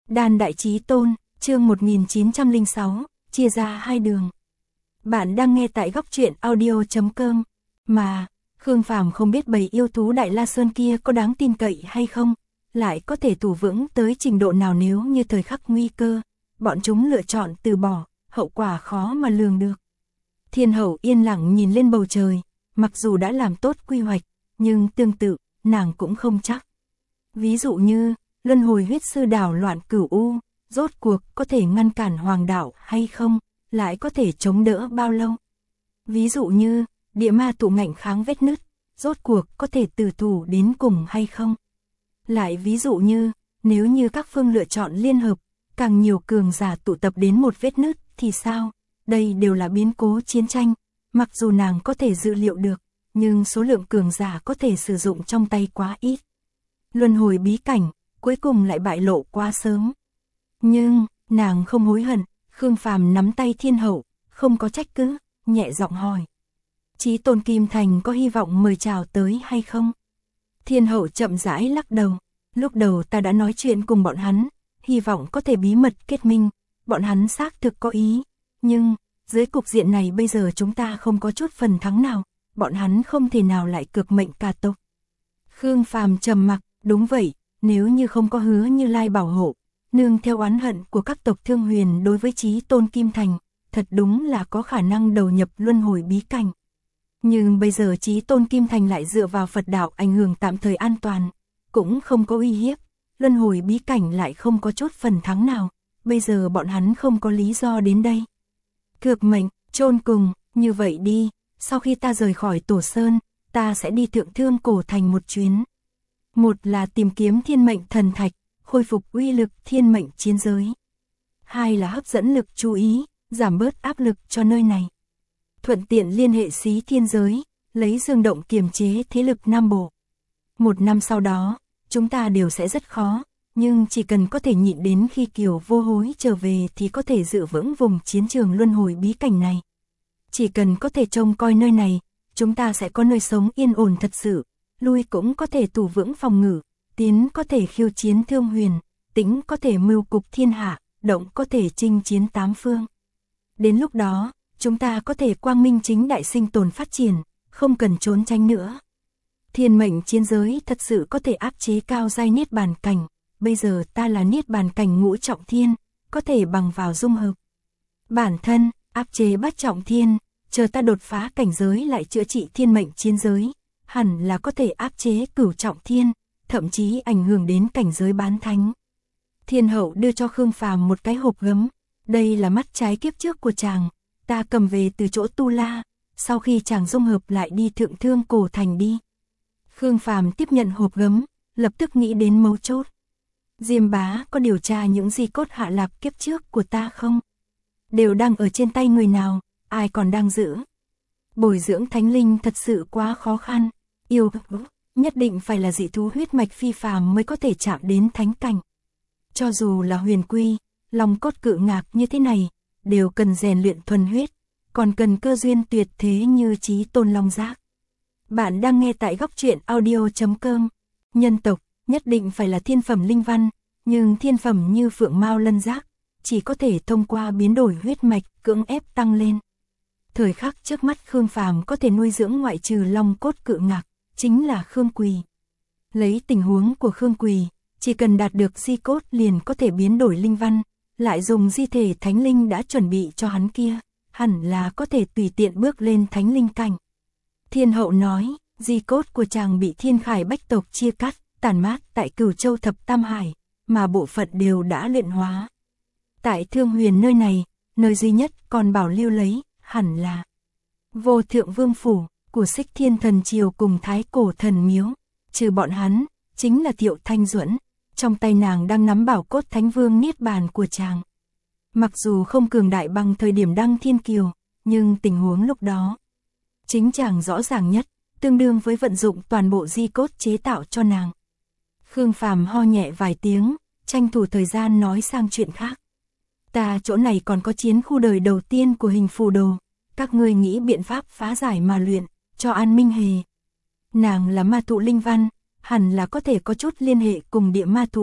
Đan Đại Chí Tôn, chương 1906, chia ra hai đường. Bạn đang nghe tại góc truyện audio.com. Mà, Khương Phàm không biết bầy yêu thú Đại La Sơn kia có đáng tin cậy hay không, lại có thể thủ vững tới trình độ nào nếu như thời khắc nguy cơ, bọn chúng lựa chọn từ bỏ, hậu quả khó mà lường được. Thiên hậu yên lặng nhìn lên bầu trời, mặc dù đã làm tốt quy hoạch, nhưng tương tự, nàng cũng không chắc. Ví dụ như, luân hồi huyết sư đảo loạn cửu u, rốt cuộc có thể ngăn cản hoàng đạo hay không, lại có thể chống đỡ bao lâu. Ví dụ như, địa ma tụ ngạnh kháng vết nứt, rốt cuộc có thể tử thủ đến cùng hay không. Lại ví dụ như, nếu như các phương lựa chọn liên hợp, càng nhiều cường giả tụ tập đến một vết nứt thì sao? Đây đều là biến cố chiến tranh, mặc dù nàng có thể dự liệu được, nhưng số lượng cường giả có thể sử dụng trong tay quá ít. Luân hồi bí cảnh, cuối cùng lại bại lộ quá sớm. Nhưng, nàng không hối hận, Khương Phàm nắm tay thiên hậu, không có trách cứ, nhẹ giọng hỏi. Chí Tôn Kim Thành có hy vọng mời chào tới hay không? Thiên hậu chậm rãi lắc đầu, lúc đầu ta đã nói chuyện cùng bọn hắn, hy vọng có thể bí mật kết minh, bọn hắn xác thực có ý, nhưng, dưới cục diện này bây giờ chúng ta không có chút phần thắng nào, bọn hắn không thể nào lại cược mệnh cả tộc. Khương Phàm trầm mặc, đúng vậy, nếu như không có Hứa Như Lai bảo hộ, nương theo oán hận của các tộc Thương Huyền đối với Chí Tôn Kim Thành, thật đúng là có khả năng đầu nhập luân hồi bí cảnh. Nhưng bây giờ Chí Tôn Kim Thành lại dựa vào Phật đạo ảnh hưởng tạm thời an toàn, cũng không có uy hiếp, luân hồi bí cảnh lại không có chút phần thắng nào, bây giờ bọn hắn không có lý do đến đây. Cược mệnh, chôn cùng, như vậy đi, sau khi ta rời khỏi Tổ Sơn, ta sẽ đi Thượng Thương Cổ Thành một chuyến. Một là tìm kiếm thiên mệnh thần thạch, khôi phục uy lực thiên mệnh chiến giới. Hai là hấp dẫn lực chú ý, giảm bớt áp lực cho nơi này. Thuận tiện liên hệ Xí Thiên Giới, lấy Dương Động kiềm chế thế lực Nam Bộ. Một năm sau đó, chúng ta đều sẽ rất khó, nhưng chỉ cần có thể nhịn đến khi Kiều Vô Hối trở về thì có thể giữ vững vùng chiến trường luân hồi bí cảnh này. Chỉ cần có thể trông coi nơi này, chúng ta sẽ có nơi sống yên ổn thật sự, lui cũng có thể thủ vững phòng ngự, tiến có thể khiêu chiến Thương Huyền, tĩnh có thể mưu cục thiên hạ, động có thể chinh chiến tám phương. Đến lúc đó, chúng ta có thể quang minh chính đại sinh tồn phát triển, không cần trốn tránh nữa. Thiên mệnh chiến giới thật sự có thể áp chế cao giai niết bàn cảnh, bây giờ ta là niết bàn cảnh ngũ trọng thiên, có thể bằng vào dung hợp. Bản thân, áp chế bát trọng thiên, chờ ta đột phá cảnh giới lại chữa trị thiên mệnh chiến giới, hẳn là có thể áp chế cửu trọng thiên, thậm chí ảnh hưởng đến cảnh giới bán thánh. Thiên hậu đưa cho Khương Phàm một cái hộp gấm, đây là mắt trái kiếp trước của chàng, ta cầm về từ chỗ Tu La, sau khi chàng dung hợp lại đi Thượng Thương Cổ Thành đi. Khương Phàm tiếp nhận hộp gấm, lập tức nghĩ đến mấu chốt. Diêm Bá có điều tra những di cốt hạ lạc kiếp trước của ta không? Đều đang ở trên tay người nào, ai còn đang giữ? Bồi dưỡng thánh linh thật sự quá khó khăn, nhất định phải là dị thú huyết mạch phi phàm mới có thể chạm đến thánh cảnh. Cho dù là huyền quy, long cốt cự ngạc như thế này, đều cần rèn luyện thuần huyết, còn cần cơ duyên tuyệt thế như Chí Tôn Long Giác. Bạn đang nghe tại góc truyện audio.com. Nhân tộc, nhất định phải là thiên phẩm linh văn, nhưng thiên phẩm như Phượng Mao Lân Giác, chỉ có thể thông qua biến đổi huyết mạch, cưỡng ép tăng lên. Thời khắc trước mắt Khương Phàm có thể nuôi dưỡng ngoại trừ long cốt cự ngạc, chính là Khương Quỳ. Lấy tình huống của Khương Quỳ, chỉ cần đạt được di cốt liền có thể biến đổi linh văn, lại dùng di thể thánh linh đã chuẩn bị cho hắn kia, hẳn là có thể tùy tiện bước lên thánh linh cảnh. Thiên hậu nói, di cốt của chàng bị Thiên Khải Bách tộc chia cắt, tàn mát tại Cửu Châu Thập Tam Hải, mà bộ phận đều đã luyện hóa. Tại Thương Huyền nơi này, nơi duy nhất còn bảo lưu lấy, hẳn là Vô Thượng Vương Phủ, của Xích Thiên Thần Triều cùng Thái Cổ Thần Miếu. Trừ bọn hắn, chính là Thiệu Thanh Duẫn, trong tay nàng đang nắm bảo cốt Thánh Vương Niết Bàn của chàng. Mặc dù không cường đại bằng thời điểm đăng thiên kiều, nhưng tình huống lúc đó, chính chàng rõ ràng nhất, tương đương với vận dụng toàn bộ di cốt chế tạo cho nàng. Khương Phàm ho nhẹ vài tiếng, tranh thủ thời gian nói sang chuyện khác. Ta chỗ này còn có chiến khu đời đầu tiên của hình phù đồ, các ngươi nghĩ biện pháp phá giải mà luyện, cho An Minh Hề. Nàng là ma thụ linh văn, hẳn là có thể có chút liên hệ cùng địa ma thụ,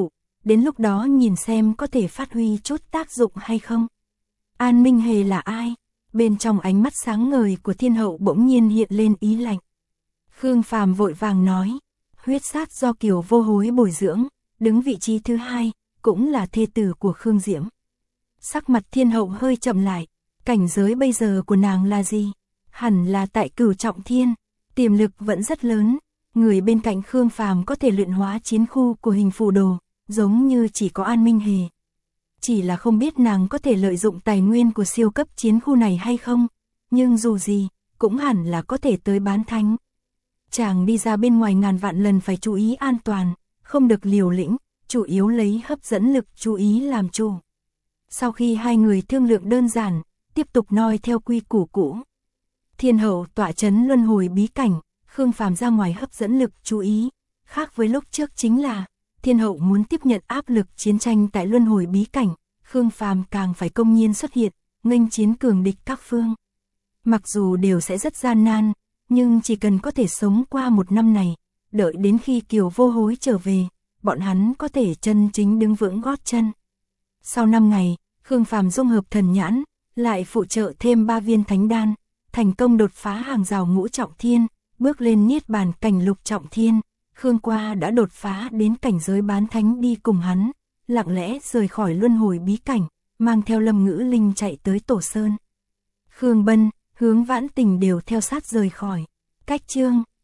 đến lúc đó nhìn xem có thể phát huy chút tác dụng hay không. An Minh Hề là ai? Bên trong ánh mắt sáng ngời của thiên hậu bỗng nhiên hiện lên ý lạnh. Khương Phàm vội vàng nói, huyết sát do Kiều Vô Hối bồi dưỡng, đứng vị trí thứ 2, cũng là thê tử của Khương Diễm. Sắc mặt thiên hậu hơi chậm lại, cảnh giới bây giờ của nàng là gì? Hẳn là tại Cửu Trọng Thiên, tiềm lực vẫn rất lớn, người bên cạnh Khương Phàm có thể luyện hóa chiến khu của hình phù đồ, giống như chỉ có An Minh Hề. Chỉ là không biết nàng có thể lợi dụng tài nguyên của siêu cấp chiến khu này hay không, nhưng dù gì, cũng hẳn là có thể tới bán thánh. Chàng đi ra bên ngoài ngàn vạn lần phải chú ý an toàn, không được liều lĩnh, chủ yếu lấy hấp dẫn lực chú ý làm chủ. Sau khi hai người thương lượng đơn giản, tiếp tục noi theo quy củ cũ. Thiên hậu tọa trấn luân hồi bí cảnh, Khương Phàm ra ngoài hấp dẫn lực chú ý, khác với lúc trước chính là thiên hậu muốn tiếp nhận áp lực chiến tranh tại luân hồi bí cảnh, Khương Phàm càng phải công nhiên xuất hiện, nghênh chiến cường địch các phương. Mặc dù đều sẽ rất gian nan, nhưng chỉ cần có thể sống qua một năm này, đợi đến khi Kiều Vô Hối trở về, bọn hắn có thể chân chính đứng vững gót chân. Sau 5 ngày, Khương Phàm dung hợp thần nhãn, lại phụ trợ thêm 3 viên thánh đan, thành công đột phá hàng rào ngũ trọng thiên, bước lên niết bàn cảnh lục trọng thiên. Khương Qua đã đột phá đến cảnh giới bán thánh đi cùng hắn, lặng lẽ rời khỏi luân hồi bí cảnh, mang theo Lâm Ngữ Linh chạy tới Tổ Sơn. Khương Bân, Hướng Vãn Tình đều theo sát rời khỏi. Cách chương